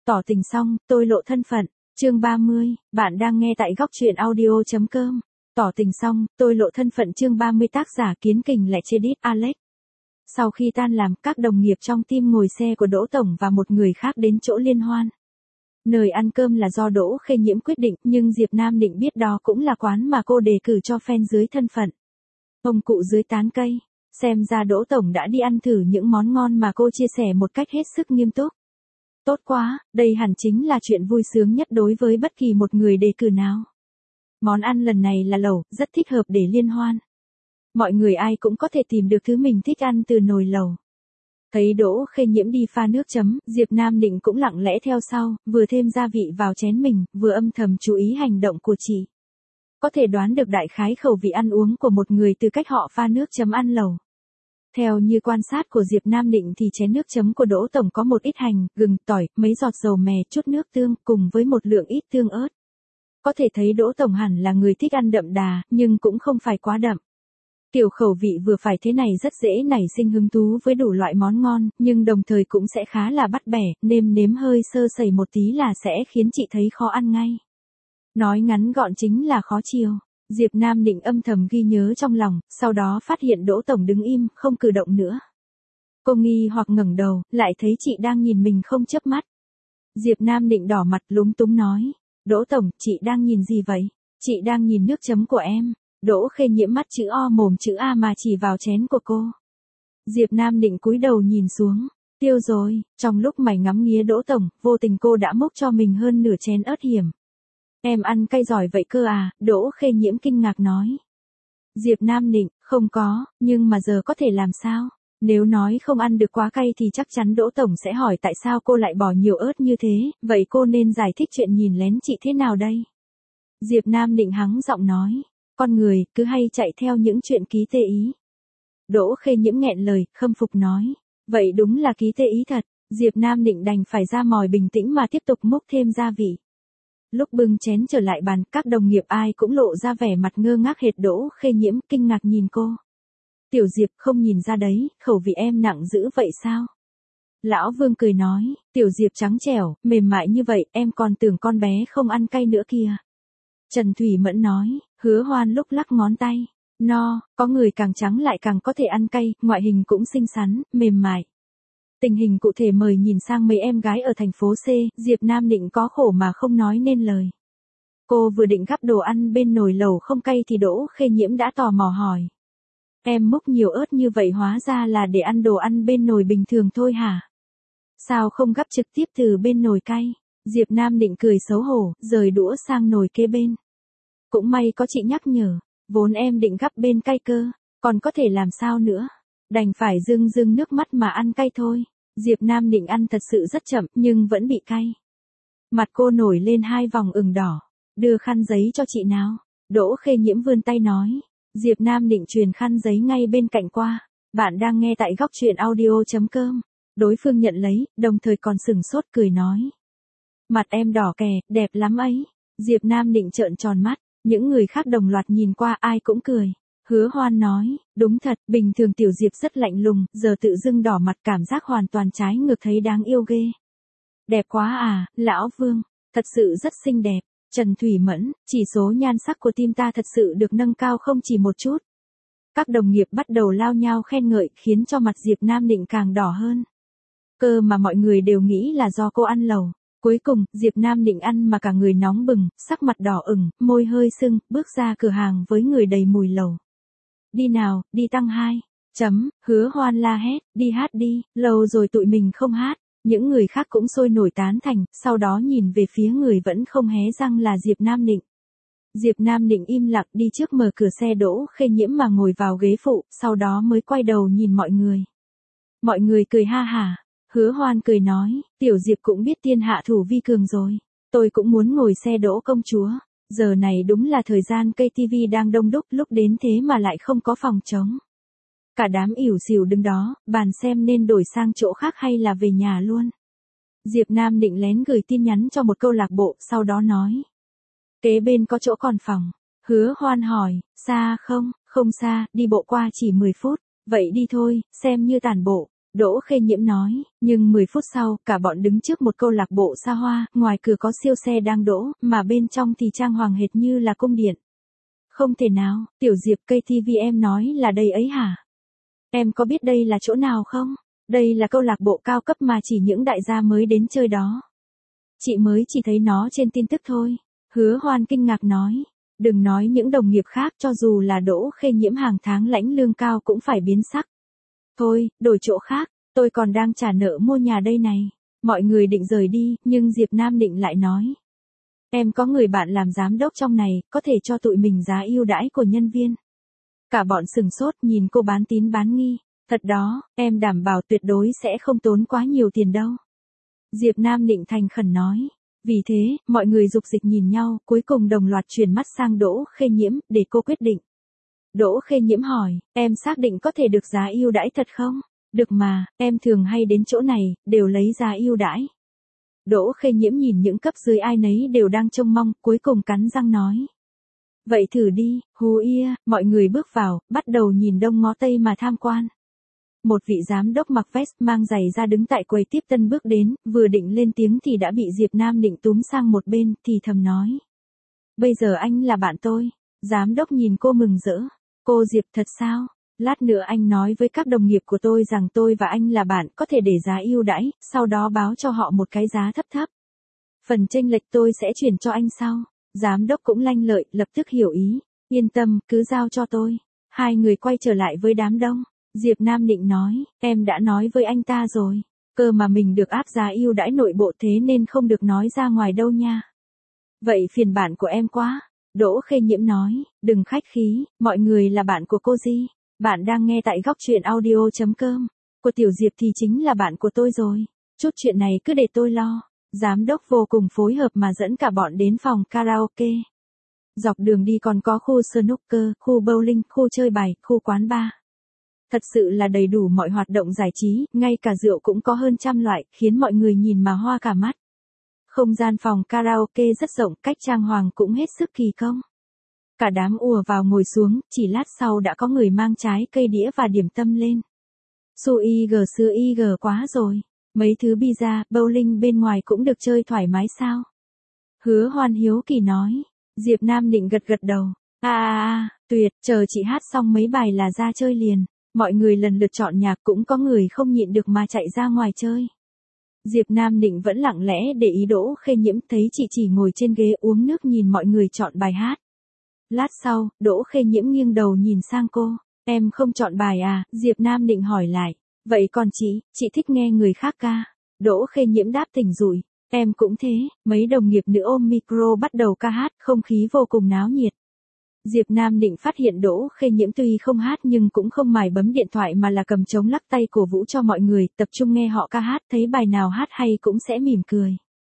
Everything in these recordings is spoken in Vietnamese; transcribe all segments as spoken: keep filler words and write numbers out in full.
Tỏ tình xong, tôi lộ thân phận. Chương ba mươi, bạn đang nghe tại góc truyện audio.com. Tỏ tình xong, tôi lộ thân phận chương ba mươi tác giả Kiến Kình lại chê đít Alex. Sau khi tan làm, các đồng nghiệp trong team ngồi xe của Đỗ Tổng và một người khác đến chỗ liên hoan. Nơi ăn cơm là do Đỗ Khê Nhiễm quyết định, nhưng Diệp Nam Định biết đó cũng là quán mà cô đề cử cho fan dưới thân phận. Ông cụ dưới tán cây. Xem ra Đỗ Tổng đã đi ăn thử những món ngon mà cô chia sẻ một cách hết sức nghiêm túc. Tốt quá, đây hẳn chính là chuyện vui sướng nhất đối với bất kỳ một người đề cử nào. Món ăn lần này là lẩu, rất thích hợp để liên hoan. Mọi người ai cũng có thể tìm được thứ mình thích ăn từ nồi lẩu. Thấy Đỗ Khê Nhiễm đi pha nước chấm, Diệp Nam Định cũng lặng lẽ theo sau, vừa thêm gia vị vào chén mình, vừa âm thầm chú ý hành động của chị. Có thể đoán được đại khái khẩu vị ăn uống của một người từ cách họ pha nước chấm ăn lẩu. Theo như quan sát của Diệp Nam Định thì chén nước chấm của Đỗ Tổng có một ít hành, gừng, tỏi, mấy giọt dầu mè, chút nước tương cùng với một lượng ít tương ớt. Có thể thấy Đỗ Tổng hẳn là người thích ăn đậm đà, nhưng cũng không phải quá đậm. Kiểu khẩu vị vừa phải thế này rất dễ nảy sinh hứng thú với đủ loại món ngon, nhưng đồng thời cũng sẽ khá là bắt bẻ, nêm nếm hơi sơ sẩy một tí là sẽ khiến chị thấy khó ăn ngay. Nói ngắn gọn chính là khó chiều. Diệp Nam Định âm thầm ghi nhớ trong lòng, sau đó phát hiện Đỗ Tổng đứng im, không cử động nữa. Cô nghi hoặc ngẩng đầu, lại thấy chị đang nhìn mình không chớp mắt. Diệp Nam Định đỏ mặt lúng túng nói, Đỗ Tổng, chị đang nhìn gì vậy? Chị đang nhìn nước chấm của em. Đỗ Khê Nhiễm mắt chữ O mồm chữ A mà chỉ vào chén của cô. Diệp Nam Định cúi đầu nhìn xuống, tiêu rồi, trong lúc mày ngắm nghía Đỗ Tổng, vô tình cô đã múc cho mình hơn nửa chén ớt hiểm. Em ăn cay giỏi vậy cơ à, Đỗ Khê Nhiễm kinh ngạc nói. Diệp Nam Định, không có, nhưng mà giờ có thể làm sao? Nếu nói không ăn được quá cay thì chắc chắn Đỗ Tổng sẽ hỏi tại sao cô lại bỏ nhiều ớt như thế, vậy cô nên giải thích chuyện nhìn lén chị thế nào đây? Diệp Nam Định hắng giọng nói, con người cứ hay chạy theo những chuyện ký tê ý. Đỗ Khê Nhiễm nghẹn lời, khâm phục nói, vậy đúng là ký tê ý thật. Diệp Nam Định đành phải ra mòi bình tĩnh mà tiếp tục múc thêm gia vị. Lúc bưng chén trở lại bàn, các đồng nghiệp ai cũng lộ ra vẻ mặt ngơ ngác hệt Đỗ Khê Nhiễm kinh ngạc nhìn cô. Tiểu Diệp không nhìn ra đấy, khẩu vị em nặng dữ vậy sao? Lão Vương cười nói, Tiểu Diệp trắng trẻo, mềm mại như vậy, em còn tưởng con bé không ăn cay nữa kìa. Trần Thủy Mẫn nói, Hứa Hoan lúc lắc ngón tay, no, có người càng trắng lại càng có thể ăn cay, ngoại hình cũng xinh xắn, mềm mại. Tình hình cụ thể mời nhìn sang mấy em gái ở thành phố C, Diệp Nam Định có khổ mà không nói nên lời. Cô vừa định gắp đồ ăn bên nồi lẩu không cay thì Đỗ Khê Nhiễm đã tò mò hỏi. Em múc nhiều ớt như vậy hóa ra là để ăn đồ ăn bên nồi bình thường thôi hả? Sao không gắp trực tiếp từ bên nồi cay? Diệp Nam Định cười xấu hổ, rời đũa sang nồi kế bên. Cũng may có chị nhắc nhở, vốn em định gắp bên cay cơ, còn có thể làm sao nữa? Đành phải rưng rưng nước mắt mà ăn cay thôi. Diệp Nam Định ăn thật sự rất chậm, nhưng vẫn bị cay. Mặt cô nổi lên hai vòng ửng đỏ. Đưa khăn giấy cho chị nào. Đỗ Khê Nhiễm vươn tay nói. Diệp Nam Định truyền khăn giấy ngay bên cạnh qua. Bạn đang nghe tại góc truyện audio.com. Đối phương nhận lấy, đồng thời còn sừng sốt cười nói. Mặt em đỏ kè, đẹp lắm ấy. Diệp Nam Định trợn tròn mắt. Những người khác đồng loạt nhìn qua ai cũng cười. Hứa Hoan nói, đúng thật, bình thường Tiểu Diệp rất lạnh lùng, giờ tự dưng đỏ mặt cảm giác hoàn toàn trái ngược thấy đáng yêu ghê. Đẹp quá à, Lão Vương, thật sự rất xinh đẹp. Trần Thủy Mẫn, chỉ số nhan sắc của team ta thật sự được nâng cao không chỉ một chút. Các đồng nghiệp bắt đầu lao nhau khen ngợi khiến cho mặt Diệp Nam Định càng đỏ hơn. Cơ mà mọi người đều nghĩ là do cô ăn lẩu. Cuối cùng, Diệp Nam Định ăn mà cả người nóng bừng, sắc mặt đỏ ửng, môi hơi sưng, bước ra cửa hàng với người đầy mùi lẩu. Đi nào, đi tăng hai. Chấm, Hứa Hoan la hét, đi hát đi, lâu rồi tụi mình không hát. Những người khác cũng sôi nổi tán thành, sau đó nhìn về phía người vẫn không hé răng là Diệp Nam Định. Diệp Nam Định im lặng đi trước mở cửa xe Đỗ Khê Nhiễm mà ngồi vào ghế phụ, sau đó mới quay đầu nhìn mọi người. Mọi người cười ha hả. Hứa Hoan cười nói, Tiểu Diệp cũng biết thiên hạ thủ vi cường rồi. Tôi cũng muốn ngồi xe Đỗ công chúa. Giờ này đúng là thời gian cây ti vi đang đông đúc, lúc đến thế mà lại không có phòng trống. Cả đám ỉu xìu đứng đó, bàn xem nên đổi sang chỗ khác hay là về nhà luôn. Diệp Nam Định lén gửi tin nhắn cho một câu lạc bộ, sau đó nói. Kế bên có chỗ còn phòng. Hứa Hoan hỏi, xa không? Không xa, đi bộ qua chỉ mười phút. Vậy đi thôi, xem như tản bộ. Đỗ Khê Nhiễm nói, nhưng mười phút sau, cả bọn đứng trước một câu lạc bộ xa hoa, ngoài cửa có siêu xe đang đỗ, mà bên trong thì trang hoàng hệt như là cung điện. Không thể nào, Tiểu Diệp ca tê vê em nói là đây ấy hả? Em có biết đây là chỗ nào không? Đây là câu lạc bộ cao cấp mà chỉ những đại gia mới đến chơi đó. Chị mới chỉ thấy nó trên tin tức thôi. Hứa Hoan kinh ngạc nói. Đừng nói những đồng nghiệp khác, cho dù là Đỗ Khê Nhiễm hàng tháng lãnh lương cao cũng phải biến sắc. Thôi, đổi chỗ khác, tôi còn đang trả nợ mua nhà đây này. Mọi người định rời đi, nhưng Diệp Nam Định lại nói. Em có người bạn làm giám đốc trong này, có thể cho tụi mình giá ưu đãi của nhân viên. Cả bọn sừng sốt nhìn cô bán tín bán nghi. Thật đó, em đảm bảo tuyệt đối sẽ không tốn quá nhiều tiền đâu. Diệp Nam Định thành khẩn nói. Vì thế, mọi người dục dịch nhìn nhau, cuối cùng đồng loạt chuyển mắt sang Đỗ Khê Nhiễm, để cô quyết định. Đỗ Khê Nhiễm hỏi, em xác định có thể được giá ưu đãi thật không? Được mà, em thường hay đến chỗ này, đều lấy giá ưu đãi. Đỗ Khê Nhiễm nhìn những cấp dưới ai nấy đều đang trông mong, cuối cùng cắn răng nói. Vậy thử đi, hú ia, mọi người bước vào, bắt đầu nhìn đông ngó tây mà tham quan. Một vị giám đốc mặc vest mang giày ra đứng tại quầy tiếp tân bước đến, vừa định lên tiếng thì đã bị Diệp Nam Định túm sang một bên, thì thầm nói. Bây giờ anh là bạn tôi. Giám đốc nhìn cô mừng rỡ. Cô Diệp thật sao? Lát nữa anh nói với các đồng nghiệp của tôi rằng tôi và anh là bạn, có thể để giá ưu đãi, sau đó báo cho họ một cái giá thấp thấp. Phần chênh lệch tôi sẽ chuyển cho anh sau. Giám đốc cũng lanh lợi, lập tức hiểu ý. Yên tâm, cứ giao cho tôi. Hai người quay trở lại với đám đông. Diệp Nam Định nói, em đã nói với anh ta rồi. Cơ mà mình được áp giá ưu đãi nội bộ thế nên không được nói ra ngoài đâu nha. Vậy phiền bạn của em quá. Đỗ Khê Nhiễm nói, đừng khách khí, mọi người là bạn của cô Di. Bạn đang nghe tại góc truyện audio.com. Của Tiểu Diệp thì chính là bạn của tôi rồi. Chút chuyện này cứ để tôi lo. Giám đốc vô cùng phối hợp mà dẫn cả bọn đến phòng karaoke. Dọc đường đi còn có khu snooker, khu bowling, khu chơi bài, khu quán bar. Thật sự là đầy đủ mọi hoạt động giải trí, ngay cả rượu cũng có hơn trăm loại, khiến mọi người nhìn mà hoa cả mắt. Không gian phòng karaoke rất rộng, cách trang hoàng cũng hết sức kỳ công. Cả đám ùa vào ngồi xuống, chỉ lát sau đã có người mang trái cây đĩa và điểm tâm lên. Sui gờ sưa y gờ quá rồi. Mấy thứ pizza, bowling bên ngoài cũng được chơi thoải mái sao? Hứa Hoan hiếu kỳ nói. Diệp Nam Định gật gật đầu. À à à, tuyệt, chờ chị hát xong mấy bài là ra chơi liền. Mọi người lần lượt chọn nhạc, cũng có người không nhịn được mà chạy ra ngoài chơi. Diệp Nam Định vẫn lặng lẽ để ý. Đỗ Khê Nhiễm thấy chị chỉ ngồi trên ghế uống nước nhìn mọi người chọn bài hát. Lát sau, Đỗ Khê Nhiễm nghiêng đầu nhìn sang cô. Em không chọn bài à? Diệp Nam Định hỏi lại. Vậy còn chị, chị thích nghe người khác ca. Đỗ Khê Nhiễm đáp tỉnh rủi. Em cũng thế. Mấy đồng nghiệp nữ ôm micro bắt đầu ca hát, không khí vô cùng náo nhiệt. Diệp Nam Định phát hiện Đỗ Khê Nhiễm tuy không hát nhưng cũng không mải bấm điện thoại mà là cầm trống lắc tay cổ vũ cho mọi người, tập trung nghe họ ca hát, thấy bài nào hát hay cũng sẽ mỉm cười.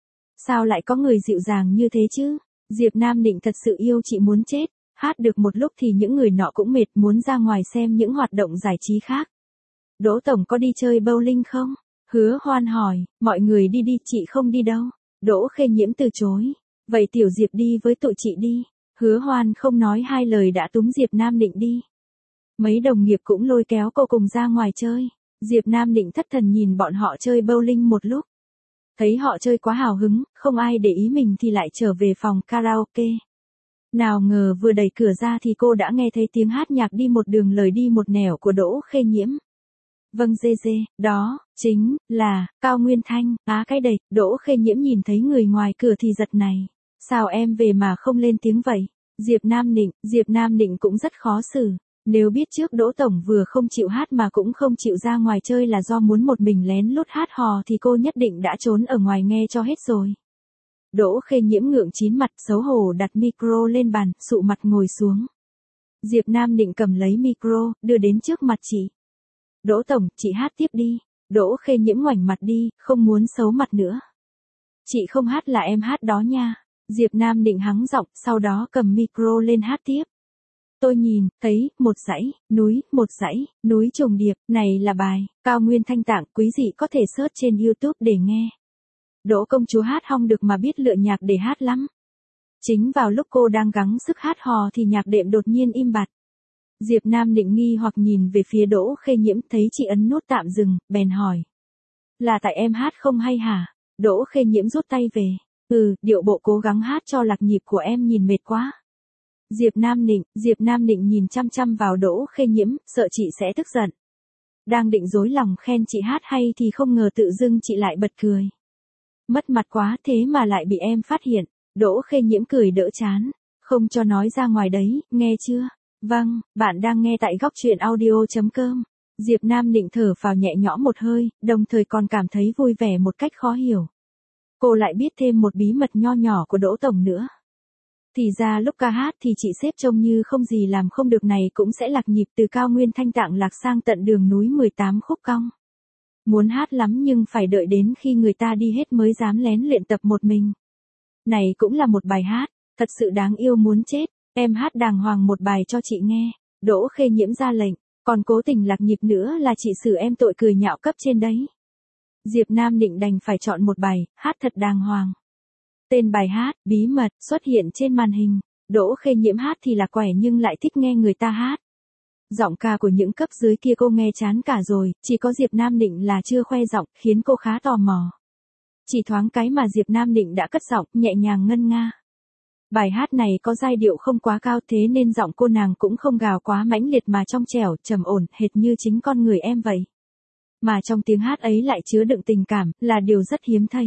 Sao lại có người dịu dàng như thế chứ? Diệp Nam Định thật sự yêu chị muốn chết, hát được một lúc thì những người nọ cũng mệt, muốn ra ngoài xem những hoạt động giải trí khác. Đỗ Tổng có đi chơi bowling không? Hứa Hoan hỏi. Mọi người đi đi, chị không đi đâu. Đỗ Khê Nhiễm từ chối. Vậy Tiểu Diệp đi với tụi chị đi. Hứa Hoan không nói hai lời đã túm Diệp Nam Định đi. Mấy đồng nghiệp cũng lôi kéo cô cùng ra ngoài chơi. Diệp Nam Định thất thần nhìn bọn họ chơi bowling một lúc. Thấy họ chơi quá hào hứng, không ai để ý mình thì lại trở về phòng karaoke. Nào ngờ vừa đẩy cửa ra thì cô đã nghe thấy tiếng hát nhạc đi một đường lời đi một nẻo của Đỗ Khê Nhiễm. Vâng dê dê, đó, chính là, Cao Nguyên Thanh. Á cái đệt, Đỗ Khê Nhiễm nhìn thấy người ngoài cửa thì giật này. Sao em về mà không lên tiếng vậy? Diệp Nam Định, Diệp Nam Định cũng rất khó xử. Nếu biết trước Đỗ Tổng vừa không chịu hát mà cũng không chịu ra ngoài chơi là do muốn một mình lén lút hát hò thì cô nhất định đã trốn ở ngoài nghe cho hết rồi. Đỗ Khê Nhiễm ngượng chín mặt, xấu hổ đặt micro lên bàn, sụ mặt ngồi xuống. Diệp Nam Định cầm lấy micro, đưa đến trước mặt chị. Đỗ Tổng, chị hát tiếp đi. Đỗ Khê Nhiễm ngoảnh mặt đi, không muốn xấu mặt nữa. Chị không hát là em hát đó nha. Diệp Nam Định hắng giọng, sau đó cầm micro lên hát tiếp. Tôi nhìn, thấy, một dãy, núi, một dãy, núi trùng điệp, này là bài, Cao Nguyên Thanh tạng, quý vị có thể search trên YouTube để nghe. Đỗ công chúa hát hong được mà biết lựa nhạc để hát lắm. Chính vào lúc cô đang gắng sức hát hò thì nhạc đệm đột nhiên im bặt. Diệp Nam Định nghi hoặc nhìn về phía Đỗ Khê Nhiễm, thấy chị ấn nút tạm dừng, bèn hỏi. Là tại em hát không hay hả? Đỗ Khê Nhiễm rút tay về. Ừ, điệu bộ cố gắng hát cho lạc nhịp của em nhìn mệt quá. Diệp Nam Định, Diệp Nam Định nhìn chăm chăm vào Đỗ Khê Nhiễm, sợ chị sẽ tức giận. Đang định dối lòng khen chị hát hay thì không ngờ tự dưng chị lại bật cười. Mất mặt quá, thế mà lại bị em phát hiện. Đỗ Khê Nhiễm cười đỡ chán. Không cho nói ra ngoài đấy, nghe chưa? Vâng, bạn đang nghe tại góc truyện audio chấm com. Diệp Nam Định thở phào nhẹ nhõm một hơi, đồng thời còn cảm thấy vui vẻ một cách khó hiểu. Cô lại biết thêm một bí mật nho nhỏ của Đỗ Tổng nữa. Thì ra lúc ca hát thì chị xếp trông như không gì làm không được này cũng sẽ lạc nhịp từ cao nguyên Thanh Tạng lạc sang tận đường núi mười tám khúc cong. Muốn hát lắm nhưng phải đợi đến khi người ta đi hết mới dám lén luyện tập một mình. Này cũng là một bài hát, thật sự đáng yêu muốn chết, em hát đàng hoàng một bài cho chị nghe. Đỗ Khê Nhiễm ra lệnh, còn cố tình lạc nhịp nữa là chị xử em tội cười nhạo cấp trên đấy. Diệp Nam Định đành phải chọn một bài, hát thật đàng hoàng. Tên bài hát, bí mật, xuất hiện trên màn hình. Đỗ Khê Nhiễm hát thì là quẻ nhưng lại thích nghe người ta hát. Giọng ca của những cấp dưới kia cô nghe chán cả rồi, chỉ có Diệp Nam Định là chưa khoe giọng, khiến cô khá tò mò. Chỉ thoáng cái mà Diệp Nam Định đã cất giọng, nhẹ nhàng ngân nga. Bài hát này có giai điệu không quá cao thế nên giọng cô nàng cũng không gào quá mãnh liệt mà trong trẻo, trầm ổn, hệt như chính con người em vậy. Mà trong tiếng hát ấy lại chứa đựng tình cảm, là điều rất hiếm thấy.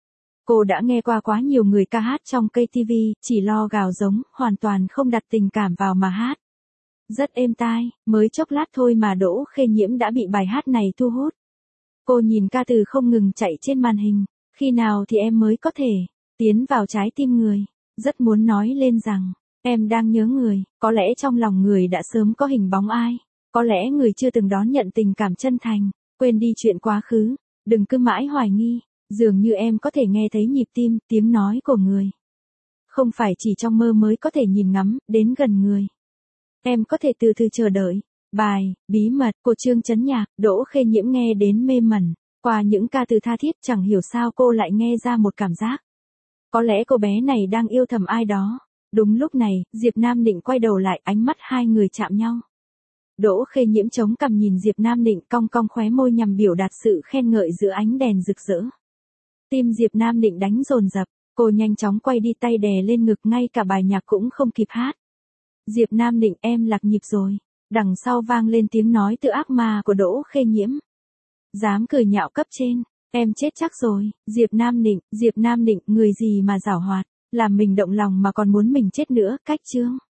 Cô đã nghe qua quá nhiều người ca hát trong ca tê vê, chỉ lo gào giống, hoàn toàn không đặt tình cảm vào mà hát. Rất êm tai, mới chốc lát thôi mà Đỗ Khê Nhiễm đã bị bài hát này thu hút. Cô nhìn ca từ không ngừng chạy trên màn hình, khi nào thì em mới có thể tiến vào trái tim người. Rất muốn nói lên rằng, em đang nhớ người, có lẽ trong lòng người đã sớm có hình bóng ai. Có lẽ người chưa từng đón nhận tình cảm chân thành, quên đi chuyện quá khứ, đừng cứ mãi hoài nghi, dường như em có thể nghe thấy nhịp tim, tiếng nói của người. Không phải chỉ trong mơ mới có thể nhìn ngắm, đến gần người. Em có thể từ từ chờ đợi. Bài, bí mật của Trương Chấn Nhạc, Đỗ Khê Nhiễm nghe đến mê mẩn. Qua những ca từ tha thiết chẳng hiểu sao cô lại nghe ra một cảm giác. Có lẽ cô bé này đang yêu thầm ai đó. Đúng lúc này, Diệp Nam Định quay đầu lại, ánh mắt hai người chạm nhau. Đỗ Khê Nhiễm chống cằm nhìn Diệp Nam Định cong cong khóe môi nhằm biểu đạt sự khen ngợi giữa ánh đèn rực rỡ. Tim Diệp Nam Định đánh dồn dập, cô nhanh chóng quay đi tay đè lên ngực ngay cả bài nhạc cũng không kịp hát. Diệp Nam Định em lạc nhịp rồi. Đằng sau vang lên tiếng nói tự ác ma của Đỗ Khê Nhiễm. Dám cười nhạo cấp trên, em chết chắc rồi. Diệp Nam Định, Diệp Nam Định, người gì mà giảo hoạt, làm mình động lòng mà còn muốn mình chết nữa, cách chương.